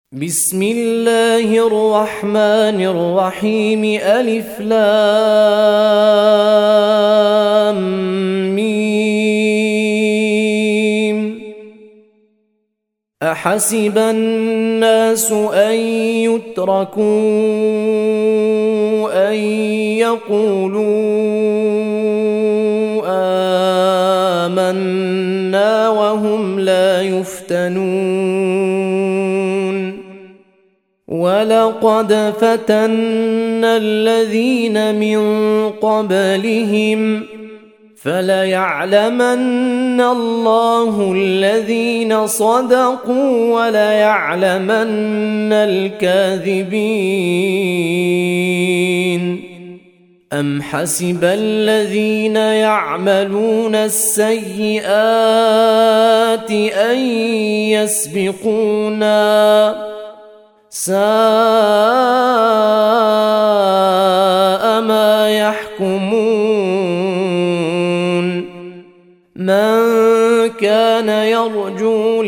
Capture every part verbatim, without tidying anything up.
بسم الله الرحمن الرحيم ألف لام ميم أحسب الناس أن يتركوا أن يقولوا آمنا وهم لا يفتنون ولقد فتنا الذين من قبلهم فليعلمن الله الذين صدقوا وليعلمن الكاذبين أم حسب الذين يعملون السيئات أن يسبقونا ساء ما يحكمون من كان يرجو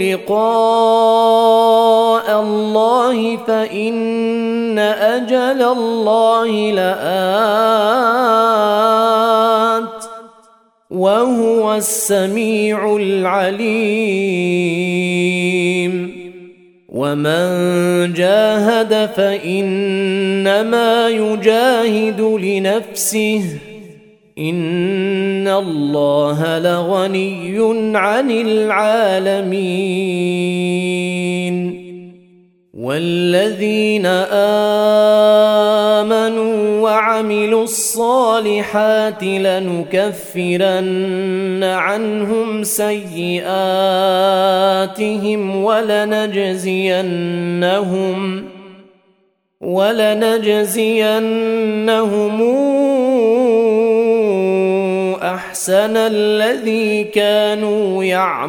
لقاء الله فإن أجل الله لآت وهو السميع العليم ومن جاهد فإنما يجاهد لنفسه إن الله لغني عن العالمين والذين آمنوا وعملوا الصالحات لنكفرن عنهم سيئاتهم ولنجزينهم ولنجزينهم أحسن الذي كانوا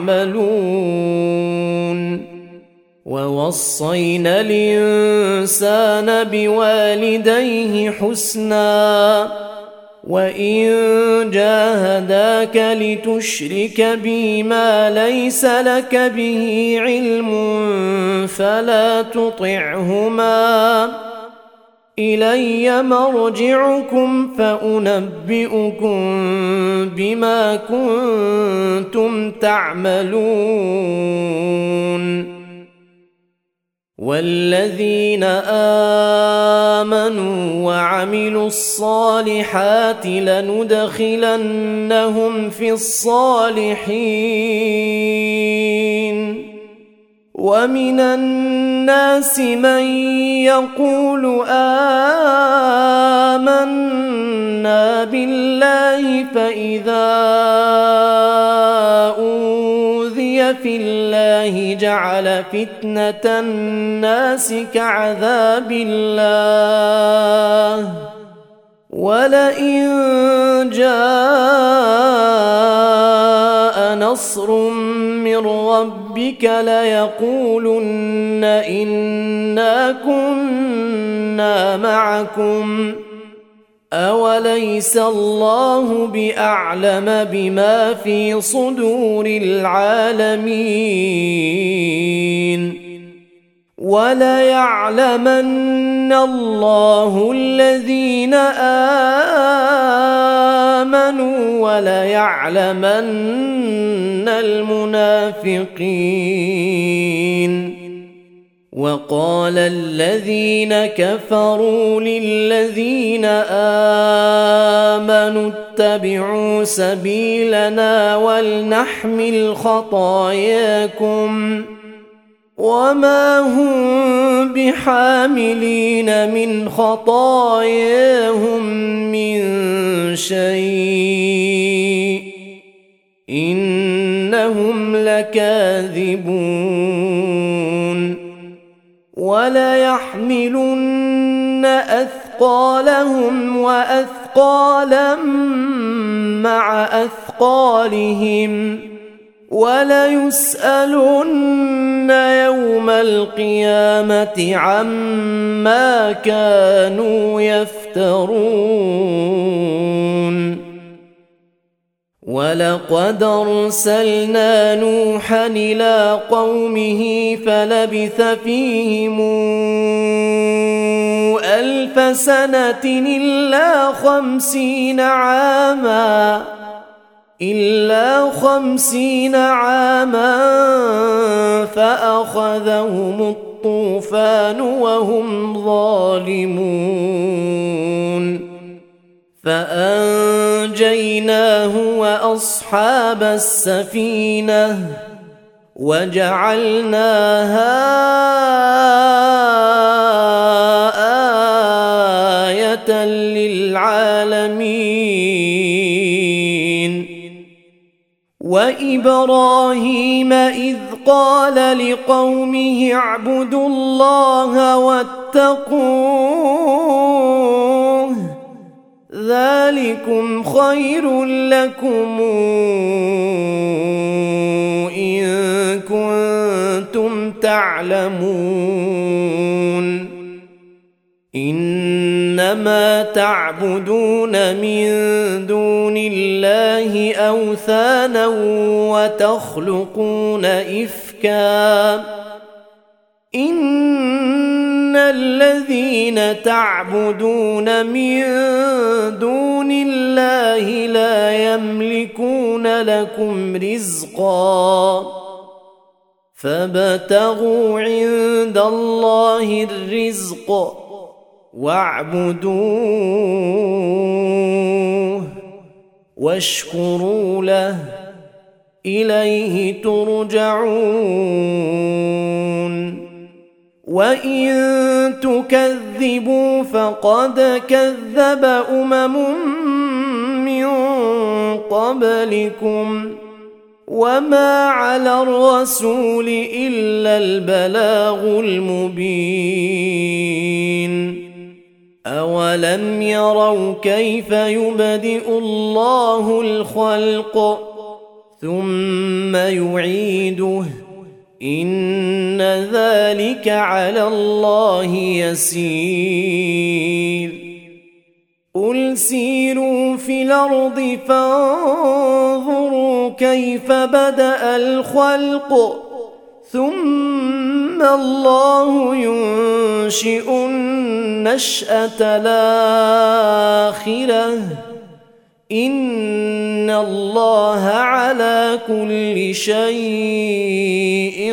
يعملون ووصينا الإنسان بوالديه حسنا وإن جاهداك لتشرك بي ما ليس لك به علم فلا تطعهما إلي مرجعكم فأنبئكم بما كنتم تعملون والذين آمنوا وعملوا الصالحات لندخلنهم في الصالحين ومن الناس من يقول آمنا بالله فإذا أوذي في الله جعل فتنة الناس كعذاب الله ولئن جاء نصر من ربك ليقولن إنا كنا معكم أوليس الله بأعلم بما في صدور العالمين وليعلمن الله الذين آمنوا وليعلمن المنافقين وقال الذين كفروا للذين آمنوا اتبعوا سبيلنا ولنحمل خطاياكم وما هم بحاملين من خطاياهم من شيء إنهم لكاذبون وليحملن أثقالهم وأثقالا مع أثقالهم وليسألن يوم القيامة عما كانوا يفترون ولقد أرسلنا نوحا إلى قومه فلبث فيهم ألف سنة إلا خمسين عاما إلا خمسين عاما فأخذهم الطوفان وهم ظالمون فأنجيناه وأصحاب السفينة وجعلناها آية للعالمين وإبراهيم إذ قال لقومه اعبدوا الله واتقوه ذلكم خير لكم إن كنتم تعلمون إنما تعبدون من دون الله أوثانا وتخلقون إفكا إن الذين تعبدون من دون الله لا يملكون لكم رزقا فابتغوا عند الله الرزق واعبدوه واشكروا له إليه ترجعون وإن تكذبوا فقد كذب أمم من قبلكم وما على الرسول إلا البلاغ المبين أولم يروا كيف يبدئ الله الخلق ثم يعيده إن ذلك على الله يسير قل سيروا في الأرض فانظروا كيف بدأ الخلق ثم الله ينشئ النشأة الآخرة إن الله على كل شيء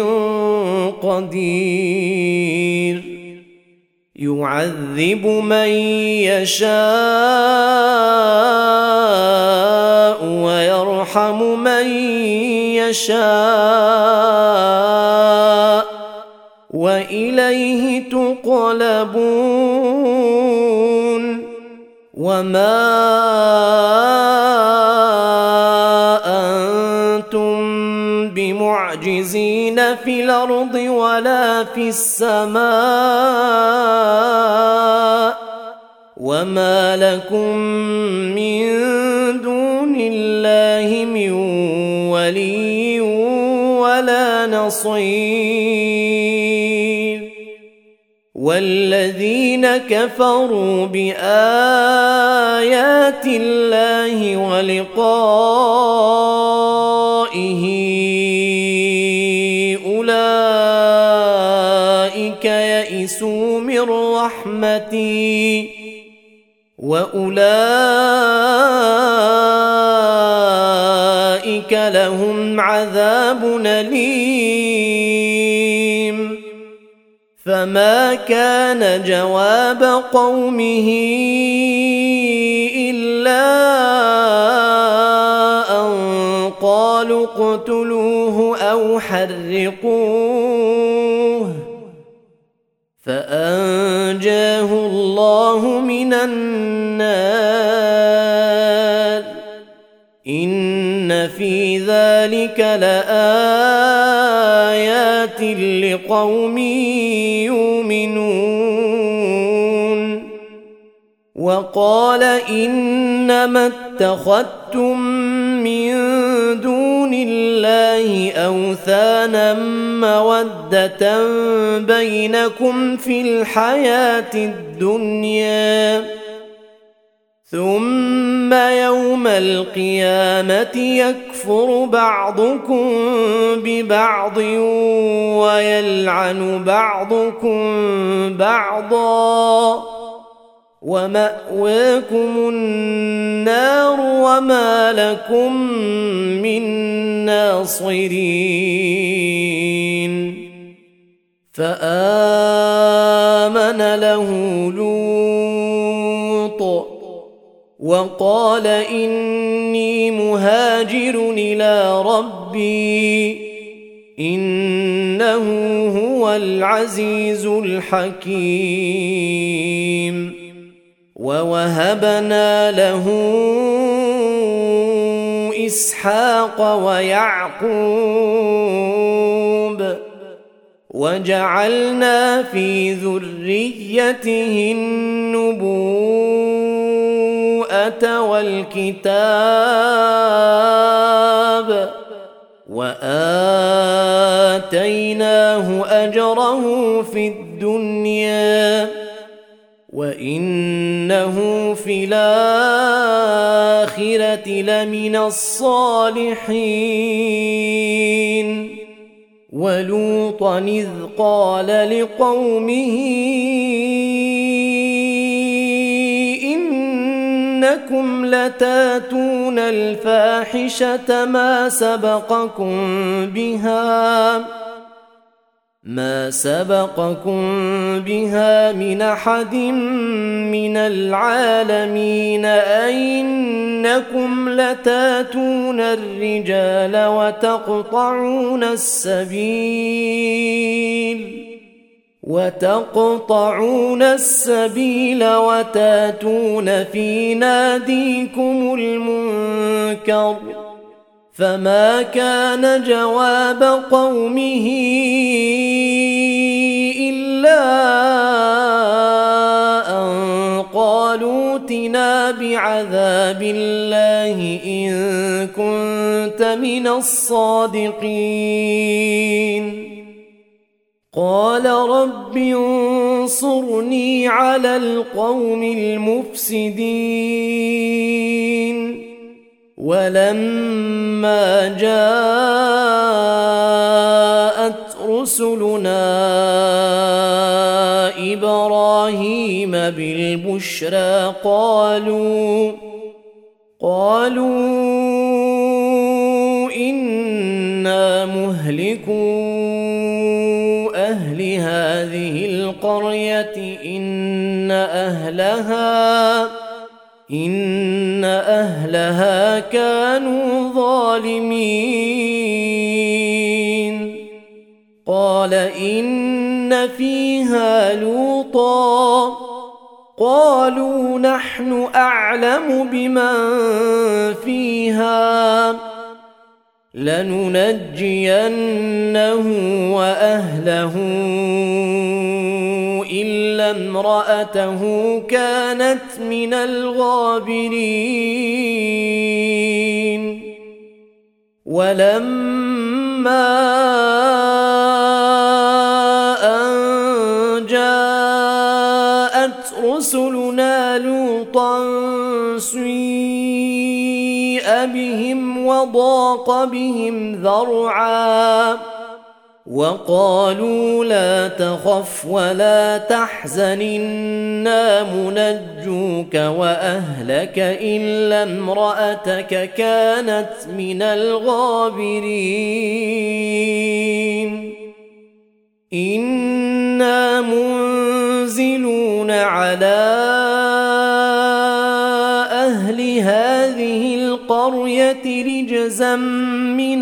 قدير يعذب من يشاء ويرحم من يشاء وإليه تقلبون وما أنتم بمعجزين في الأرض ولا في السماء وما لكم من دون الله من ولي ولا نصير والذين كفروا بآيات الله ولقائه أولئك يئسوا من رحمتي وأولئك لهم عذاب أليم فما كان جواب قومه إلا أن قالوا اقتلوه أو حرقوه فأنجاه الله من النار إن في ذلك لآيات لقوم يؤمنون وقال إنما اتخذتم من دون الله أوثانا مودة بينكم في الحياة الدنيا ثم يوم القيامة يكفر بعضكم ببعض ويلعن بعضكم بعضا ومأواكم النار وما لكم من ناصرين. فآمن له لوط وقال إني مهاجر إلى ربي إنه هو العزيز الحكيم. ووهبنا له إسحاق ويعقوب وجعلنا في ذريته النبوءة والكتاب وآتيناه أجره في الدنيا وإنه في الآخرة لمن الصالحين. ولوطا إذ قال لقومه إنكم لتاتون الفاحشة ما سبقكم بها ما سبقكم بها من أحد من العالمين أئنكم لتاتون الرجال وتقطعون السبيل وتقطعون السبيل وتاتون في ناديكم المنكر. فما كان جواب قومه إلا أن قالوا ائتنا بعذاب الله إن كنت من الصادقين. قال رب انصرني على القوم المفسدين. ولما جاءت رسلنا إبراهيم بالبشرى قالوا قالوا إنا مهلكو أهل هذه القرية إن أهلها إن أهلها كانوا ظالمين. قال إن فيها لوطا قالوا نحن أعلم بمن فيها لننجينه وأهله إلا امرأته كانت من الغابرين. ولما أن جاءت رسلنا لوطا سيء بهم وضاق بهم ذرعا وقالوا لا تخف ولا تحزن إنا منجوك وأهلك إلا امرأتك كانت من الغابرين. إنا منزلون على أهل هذه القرية رجزا من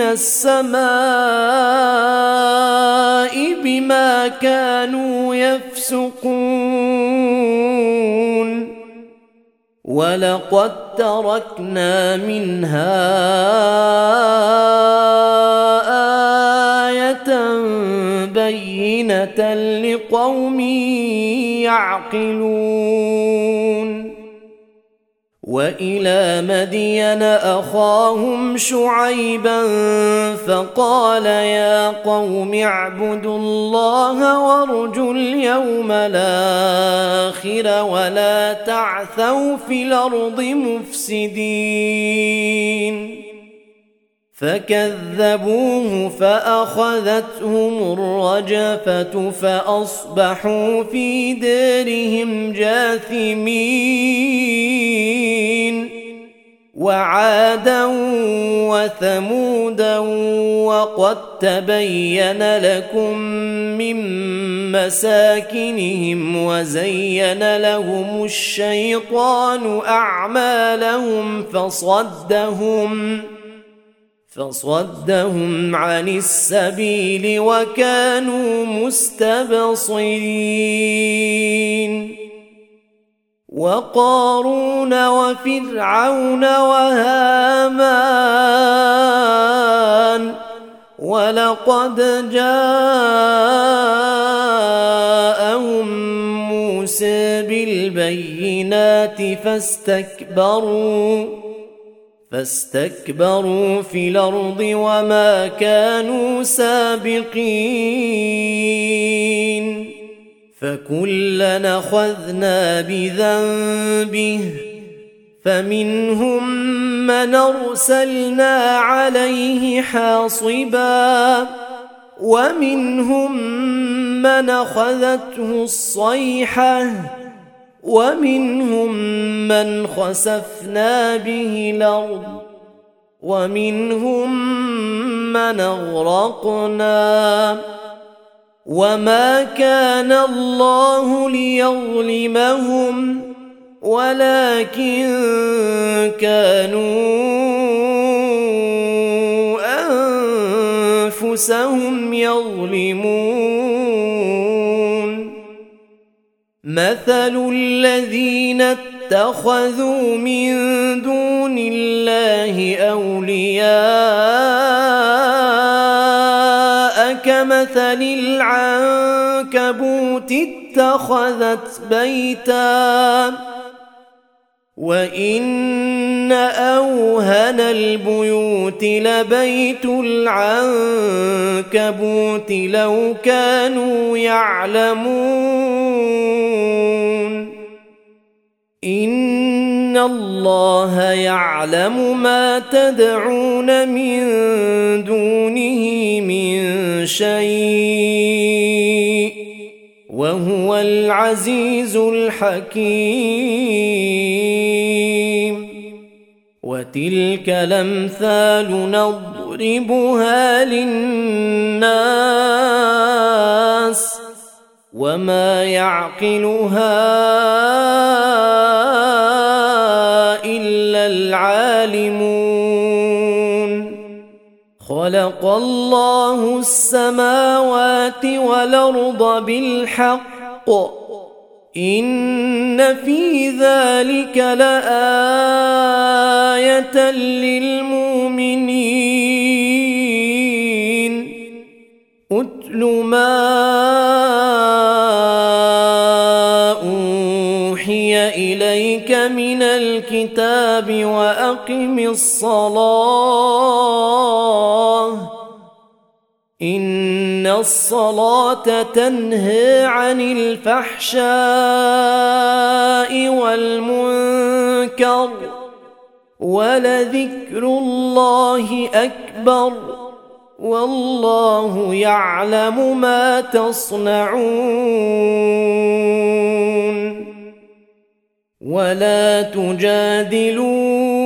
السماء بما كانوا يفسقون. ولقد تركنا منها آية بينة لقوم يعقلون. وإلى مدين أخاهم شعيبا فقال يا قوم اعبدوا الله وارجوا اليوم الآخر ولا تعثوا في الأرض مفسدين فكذبوه فأخذتهم الرجفة فأصبحوا في دارهم جاثمين وعادا وثمودا وقد تبين لكم من مساكنهم وزين لهم الشيطان أعمالهم فصدهم فصدهم عن السبيل وكانوا مستبصرين وقارون وفرعون وهامان ولقد جاءهم موسى بالبينات فاستكبروا فاستكبروا في الأرض وما كانوا سابقين فكلا أخذنا بذنبه فمنهم من أرسلنا عليه حاصبا ومنهم من أخذته الصيحة ومنهم من خسفنا به الأرض ومنهم من أغرقنا وما كان الله ليظلمهم ولكن كانوا أنفسهم يظلمون مثل الذين اتخذوا من دون الله أولياء كمثل العنكبوت اتخذت بيتا وإن أوهن البيوت لبيت العنكبوت لو كانوا يعلمون إن الله يعلم ما تدعون من دونه من شيء وهو العزيز الحكيم وتلك الأمثال نضربها للناس وما يعقلها إلا العالمون خلق الله السماوات والأرض بالحق إن في ذلك لآية للمؤمنين أتل ما أوحي إليك من الكتاب وأقم الصلاة إن الصلاة تنهى عن الفحشاء والمنكر ولذكر الله أكبر والله يعلم ما تصنعون ولا تجادلوا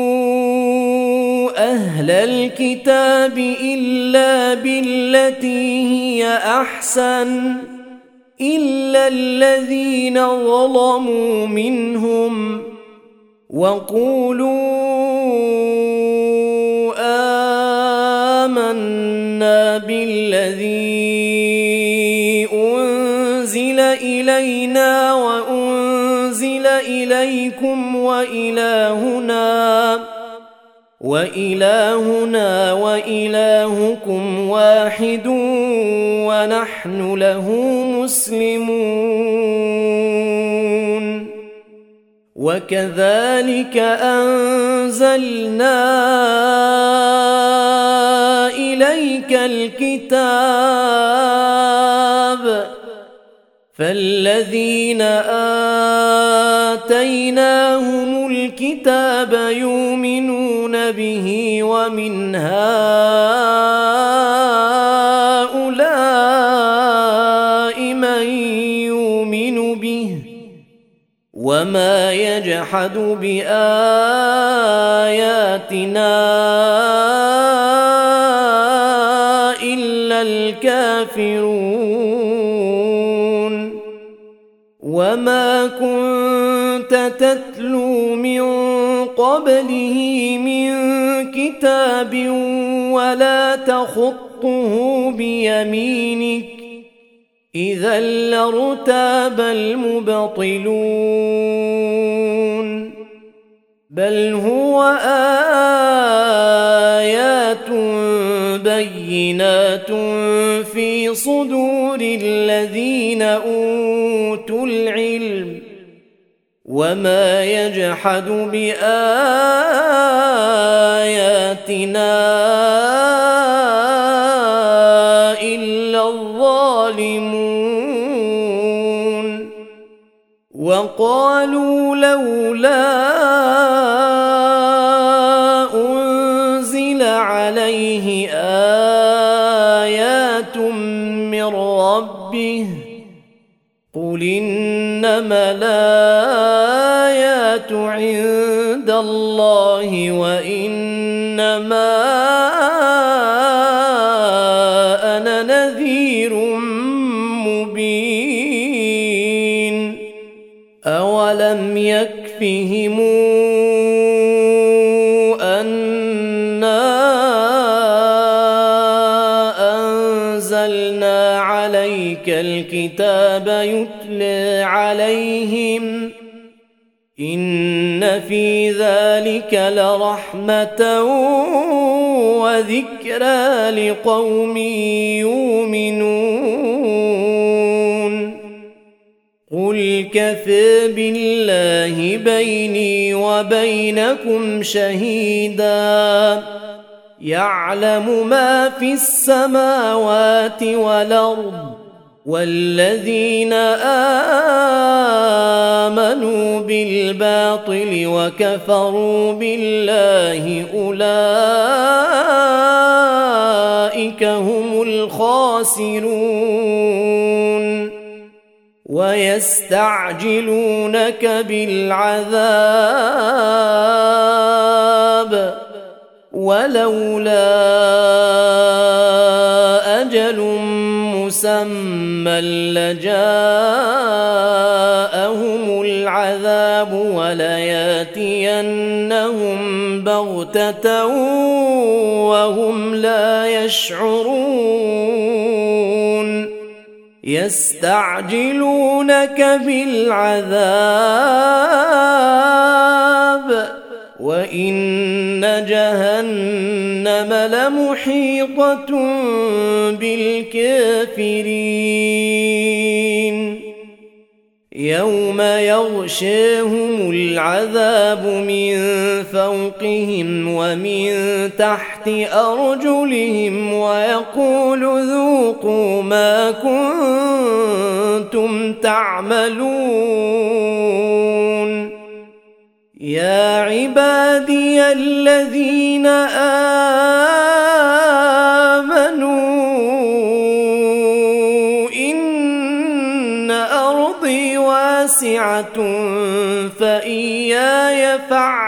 أهل الكتاب إلا بالتي هي أحسن إلا الذين ظلموا منهم وقولوا آمنا بالذي أنزل إلينا وأنزل إليكم وإلهنا وإلهنا وإلهكم واحد ونحن له مسلمون وكذلك أنزلنا إليك الكتاب فالذين آتيناهم الكتاب يؤمنون به ومن هؤلاء من يؤمن به وما يجحد بآياتنا إلا الكافرون وما كنت تتلو من قبله من كتاب ولا تخطه بيمينك إذا لارتاب المبطلون بل هو آيات بينات في صدور الذين أوتوا العلم وما يجحد بآياتنا إلا الظالمون وقالوا لولا أنزل عليه آيات من ربه قل إنما الآيات عند الله وإنما أنا نذير مبين أولم يكفهم أنا أنزلنا عليك الكتاب يتلى عليهم إن في ذلك لرحمة وذكرى لقوم يؤمنون قل كفى بالله بيني وبينكم شهيدا يعلم ما في السماوات والأرض والذين آمنوا بالباطل وكفروا بالله أولئك هم الخاسرون ويستعجلونك بالعذاب ولولا أجل مسمى لجاءهم العذاب ولياتينهم بغتة وهم لا يشعرون يستعجلونك بالعذاب وإن جهنم لمحيطة بالكافرين يوم يغشاهم العذاب من فوقهم ومن تحت أرجلهم ويقول ذوقوا ما كنتم تعملون يا عبادي الذين آمنوا إن أرضي واسعة فإياي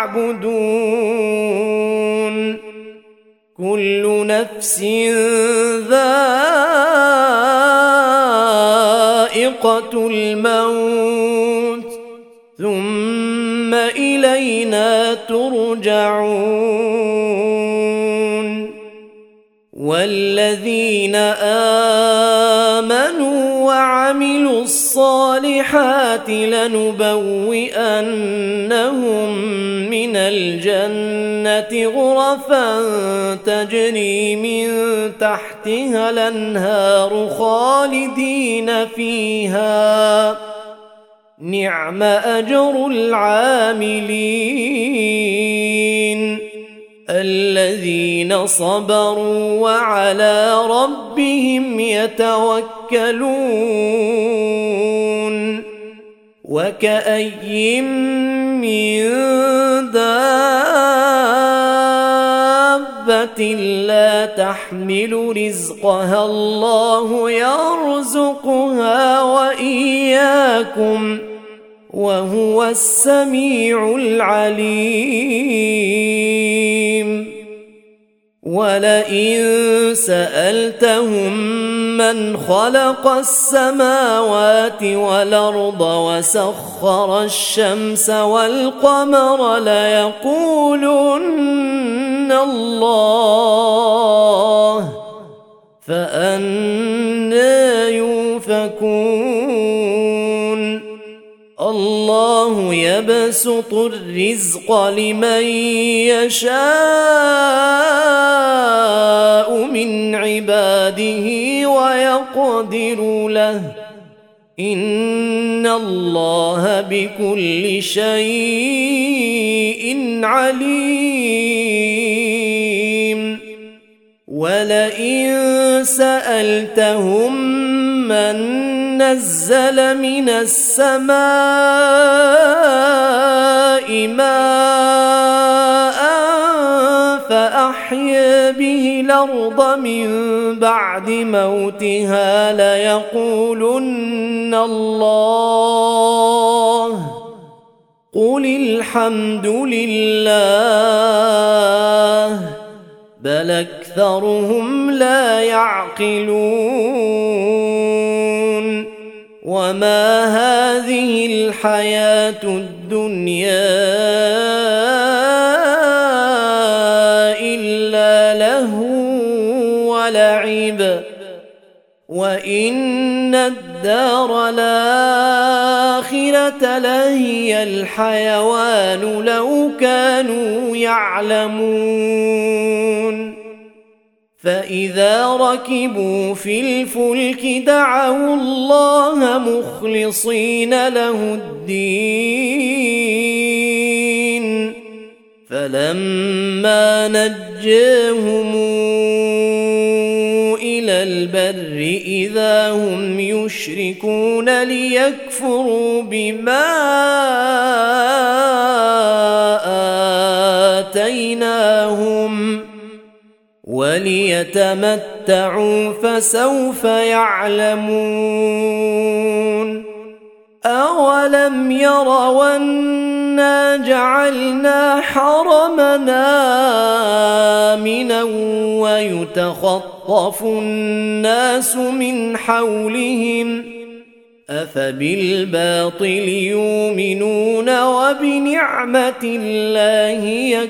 فاعبدون كل نفس ذائقة الموت ثم إلينا ترجعون والذين آمنوا وعملوا الصالحات لنبوئنهم من الجنة غرفا تجري من تحتها الأنهار خالدين فيها نعم أجر العاملين الذين صبروا وعلى ربهم يتوكلون وكأي من دابة لا تحمل رزقها الله يرزقها وإياكم وهو السميع العليم ولئن سألتهم من خلق السماوات والأرض وسخر الشمس والقمر ليقولن الله فأنى يؤفكون الله يبسط الرزق لمن يشاء من عباده ويقدر له إن الله بكل شيء عليم ولئن سألتهم من نزل من السماء ماء فأحيا به الأرض من بعد موتها ليقولن الله قل الحمد لله بل أكثرهم لا يعقلون وما هذه الحياة الدنيا إلا لهو ولعب وإن الدار الآخرة لهي الحيوان لو كانوا يعلمون فإذا ركبوا في الفلك دعوا الله مخلصين له الدين فلما نجاهم إلى البر إذا هم يشركون ليكفروا بما آتيناهم وليتمتعوا فسوف يعلمون أولم يروا أنا جعلنا حرمنا آمنا ويتخطف الناس من حولهم أفبالباطل يؤمنون وبنعمة الله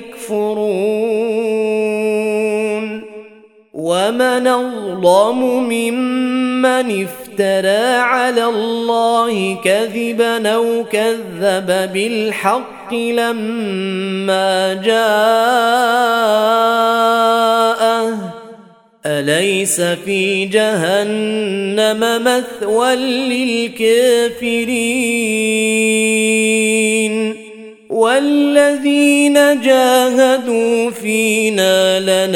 يكفرون ومن أظلم ممن افترى على الله كذبا أو كذب بالحق لما جاءه أليس في جهنم مثوى للكافرين والذين جاهدوا فينا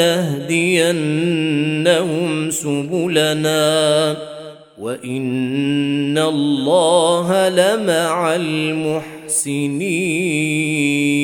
لنهدينهم سبلنا وإن الله لمع المحسنين.